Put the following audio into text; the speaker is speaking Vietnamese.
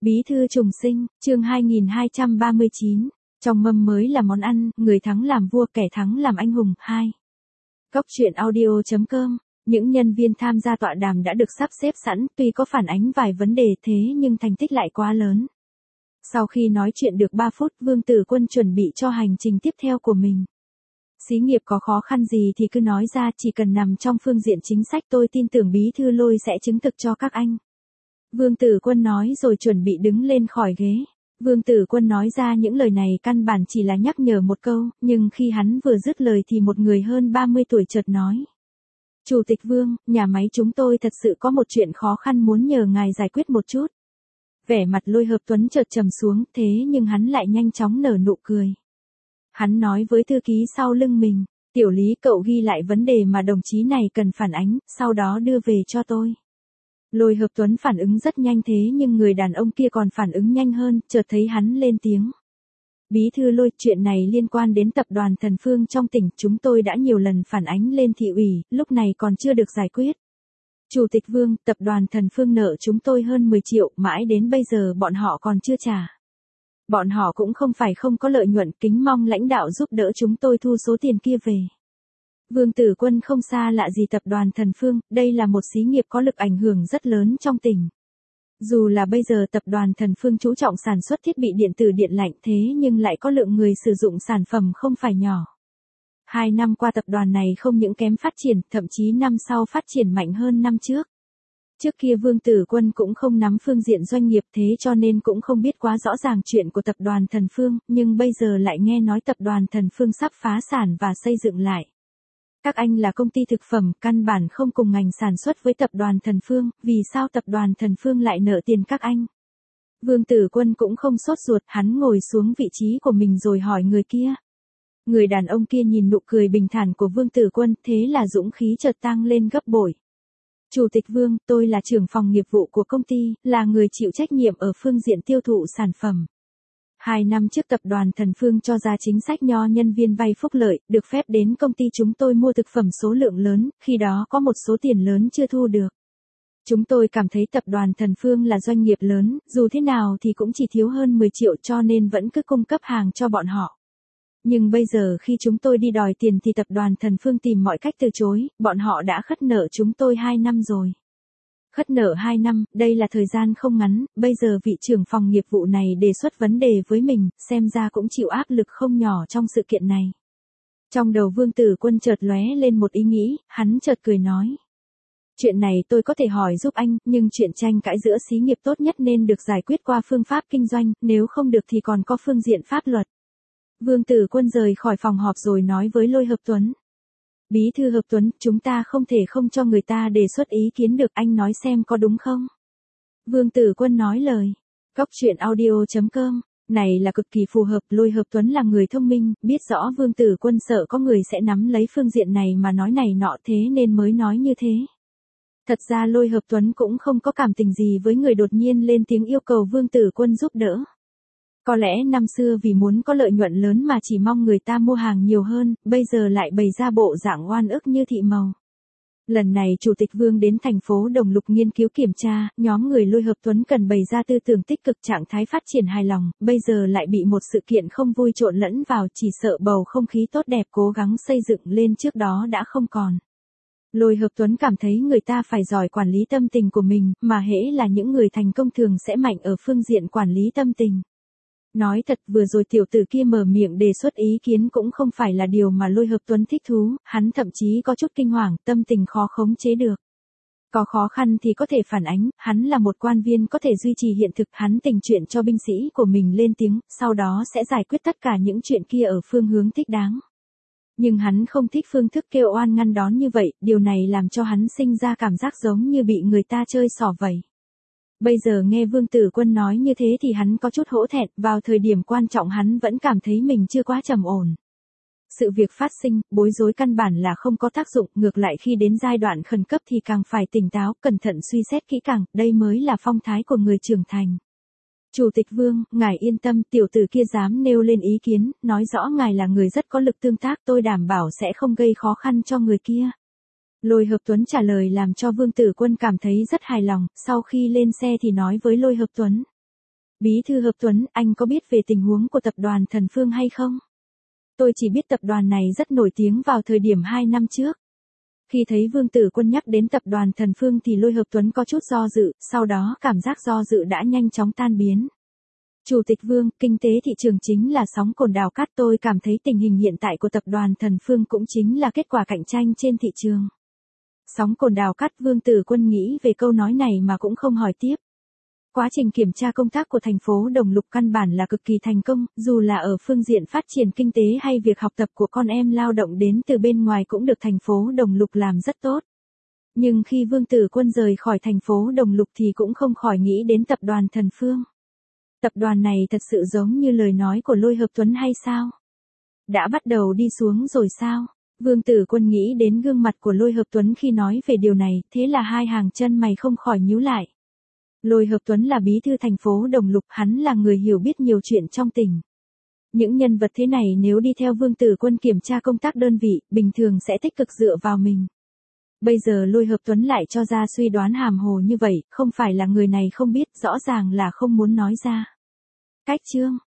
Bí thư trùng sinh, chương 2239. Trong mâm mới là món ăn, người thắng làm vua kẻ thắng làm anh hùng. 2. Góc truyện audio.com. Những nhân viên tham gia tọa đàm đã được sắp xếp sẵn, tuy có phản ánh vài vấn đề thế nhưng thành tích lại quá lớn. Sau khi nói chuyện được 3 phút, Vương Tử Quân chuẩn bị cho hành trình tiếp theo của mình. Xí nghiệp có khó khăn gì thì cứ nói ra, chỉ cần nằm trong phương diện chính sách tôi tin tưởng Bí thư Lôi sẽ chứng thực cho các anh. Vương Tử Quân nói rồi chuẩn bị đứng lên khỏi ghế. Vương Tử Quân nói ra những lời này căn bản chỉ là nhắc nhở một câu, nhưng khi hắn vừa dứt lời thì một người hơn 30 tuổi chợt nói. Chủ tịch Vương, nhà máy chúng tôi thật sự có một chuyện khó khăn muốn nhờ ngài giải quyết một chút. Vẻ mặt Lôi Hợp Tuấn chợt trầm xuống, thế nhưng hắn lại nhanh chóng nở nụ cười. Hắn nói với thư ký sau lưng mình, Tiểu Lý cậu ghi lại vấn đề mà đồng chí này cần phản ánh, sau đó đưa về cho tôi. Lôi Hợp Tuấn phản ứng rất nhanh thế nhưng người đàn ông kia còn phản ứng nhanh hơn, chợt thấy hắn lên tiếng. Bí thư Lôi, chuyện này liên quan đến tập đoàn Thần Phương trong tỉnh, chúng tôi đã nhiều lần phản ánh lên thị ủy, lúc này còn chưa được giải quyết. Chủ tịch Vương, tập đoàn Thần Phương nợ chúng tôi hơn 10 triệu, mãi đến bây giờ bọn họ còn chưa trả. Bọn họ cũng không phải không có lợi nhuận, kính mong lãnh đạo giúp đỡ chúng tôi thu số tiền kia về. Vương Tử Quân không xa lạ gì tập đoàn Thần Phương, đây là một xí nghiệp có lực ảnh hưởng rất lớn trong tỉnh. Dù là bây giờ tập đoàn Thần Phương chú trọng sản xuất thiết bị điện tử điện lạnh thế nhưng lại có lượng người sử dụng sản phẩm không phải nhỏ. 2 năm qua tập đoàn này không những kém phát triển, thậm chí năm sau phát triển mạnh hơn năm trước. Trước kia Vương Tử Quân cũng không nắm phương diện doanh nghiệp thế cho nên cũng không biết quá rõ ràng chuyện của tập đoàn Thần Phương, nhưng bây giờ lại nghe nói tập đoàn Thần Phương sắp phá sản và xây dựng lại. Các anh là công ty thực phẩm, căn bản không cùng ngành sản xuất với tập đoàn Thần Phương, vì sao tập đoàn Thần Phương lại nợ tiền các anh? Vương Tử Quân cũng không sốt ruột, hắn ngồi xuống vị trí của mình rồi hỏi người kia. Người đàn ông kia nhìn nụ cười bình thản của Vương Tử Quân, thế là dũng khí chợt tăng lên gấp bội. Chủ tịch Vương, tôi là trưởng phòng nghiệp vụ của công ty, là người chịu trách nhiệm ở phương diện tiêu thụ sản phẩm. 2 năm trước tập đoàn Thần Phương cho ra chính sách nho nhân viên vay phúc lợi, được phép đến công ty chúng tôi mua thực phẩm số lượng lớn, khi đó có một số tiền lớn chưa thu được. Chúng tôi cảm thấy tập đoàn Thần Phương là doanh nghiệp lớn, dù thế nào thì cũng chỉ thiếu hơn 10 triệu cho nên vẫn cứ cung cấp hàng cho bọn họ. Nhưng bây giờ khi chúng tôi đi đòi tiền thì tập đoàn Thần Phương tìm mọi cách từ chối, bọn họ đã khất nợ chúng tôi 2 năm rồi. Khất nợ 2 năm, đây là thời gian không ngắn, bây giờ vị trưởng phòng nghiệp vụ này đề xuất vấn đề với mình, xem ra cũng chịu áp lực không nhỏ trong sự kiện này. Trong đầu Vương Tử Quân chợt lóe lên một ý nghĩ, hắn chợt cười nói. Chuyện này tôi có thể hỏi giúp anh, nhưng chuyện tranh cãi giữa xí nghiệp tốt nhất nên được giải quyết qua phương pháp kinh doanh, nếu không được thì còn có phương diện pháp luật. Vương Tử Quân rời khỏi phòng họp rồi nói với Lôi Hợp Tuấn. Bí thư Hợp Tuấn, chúng ta không thể không cho người ta đề xuất ý kiến được, anh nói xem có đúng không? Vương Tử Quân nói lời. Góc truyện audio.com. Này là cực kỳ phù hợp, Lôi Hợp Tuấn là người thông minh, biết rõ Vương Tử Quân sợ có người sẽ nắm lấy phương diện này mà nói này nọ thế nên mới nói như thế. Thật ra Lôi Hợp Tuấn cũng không có cảm tình gì với người đột nhiên lên tiếng yêu cầu Vương Tử Quân giúp đỡ. Có lẽ năm xưa vì muốn có lợi nhuận lớn mà chỉ mong người ta mua hàng nhiều hơn, bây giờ lại bày ra bộ dạng oan ức như thị màu. Lần này Chủ tịch Vương đến thành phố Đồng Lục nghiên cứu kiểm tra, nhóm người Lôi Hợp Tuấn cần bày ra tư tưởng tích cực trạng thái phát triển hài lòng, bây giờ lại bị một sự kiện không vui trộn lẫn vào, chỉ sợ bầu không khí tốt đẹp cố gắng xây dựng lên trước đó đã không còn. Lôi Hợp Tuấn cảm thấy người ta phải giỏi quản lý tâm tình của mình, mà hễ là những người thành công thường sẽ mạnh ở phương diện quản lý tâm tình. Nói thật vừa rồi tiểu tử kia mở miệng đề xuất ý kiến cũng không phải là điều mà Lôi Hợp Tuấn thích thú, hắn thậm chí có chút kinh hoàng, tâm tình khó khống chế được. Có khó khăn thì có thể phản ánh, hắn là một quan viên có thể duy trì hiện thực, hắn tình chuyện cho binh sĩ của mình lên tiếng, sau đó sẽ giải quyết tất cả những chuyện kia ở phương hướng thích đáng. Nhưng hắn không thích phương thức kêu oan ngăn đón như vậy, điều này làm cho hắn sinh ra cảm giác giống như bị người ta chơi xỏ vậy. Bây giờ nghe Vương Tử Quân nói như thế thì hắn có chút hổ thẹn, vào thời điểm quan trọng hắn vẫn cảm thấy mình chưa quá trầm ổn. Sự việc phát sinh, bối rối căn bản là không có tác dụng, ngược lại khi đến giai đoạn khẩn cấp thì càng phải tỉnh táo, cẩn thận suy xét kỹ càng, đây mới là phong thái của người trưởng thành. Chủ tịch Vương, ngài yên tâm, tiểu tử kia dám nêu lên ý kiến, nói rõ ngài là người rất có lực tương tác, tôi đảm bảo sẽ không gây khó khăn cho người kia. Lôi Hợp Tuấn trả lời làm cho Vương Tử Quân cảm thấy rất hài lòng, sau khi lên xe thì nói với Lôi Hợp Tuấn. Bí thư Hợp Tuấn, anh có biết về tình huống của tập đoàn Thần Phương hay không? Tôi chỉ biết tập đoàn này rất nổi tiếng vào thời điểm 2 năm trước. Khi thấy Vương Tử Quân nhắc đến tập đoàn Thần Phương thì Lôi Hợp Tuấn có chút do dự, sau đó cảm giác do dự đã nhanh chóng tan biến. Chủ tịch Vương, kinh tế thị trường chính là sóng cồn đào cát, tôi cảm thấy tình hình hiện tại của tập đoàn Thần Phương cũng chính là kết quả cạnh tranh trên thị trường. Sóng cồn đào cát, Vương Tử Quân nghĩ về câu nói này mà cũng không hỏi tiếp. Quá trình kiểm tra công tác của thành phố Đồng Lục căn bản là cực kỳ thành công, dù là ở phương diện phát triển kinh tế hay việc học tập của con em lao động đến từ bên ngoài cũng được thành phố Đồng Lục làm rất tốt. Nhưng khi Vương Tử Quân rời khỏi thành phố Đồng Lục thì cũng không khỏi nghĩ đến tập đoàn Thần Phương. Tập đoàn này thật sự giống như lời nói của Lôi Hợp Tuấn hay sao? Đã bắt đầu đi xuống rồi sao? Vương Tử Quân nghĩ đến gương mặt của Lôi Hợp Tuấn khi nói về điều này, thế là hai hàng chân mày không khỏi nhíu lại. Lôi Hợp Tuấn là bí thư thành phố Đồng Lục, hắn là người hiểu biết nhiều chuyện trong tỉnh. Những nhân vật thế này nếu đi theo Vương Tử Quân kiểm tra công tác đơn vị, bình thường sẽ tích cực dựa vào mình. Bây giờ Lôi Hợp Tuấn lại cho ra suy đoán hàm hồ như vậy, không phải là người này không biết, rõ ràng là không muốn nói ra. Cách chương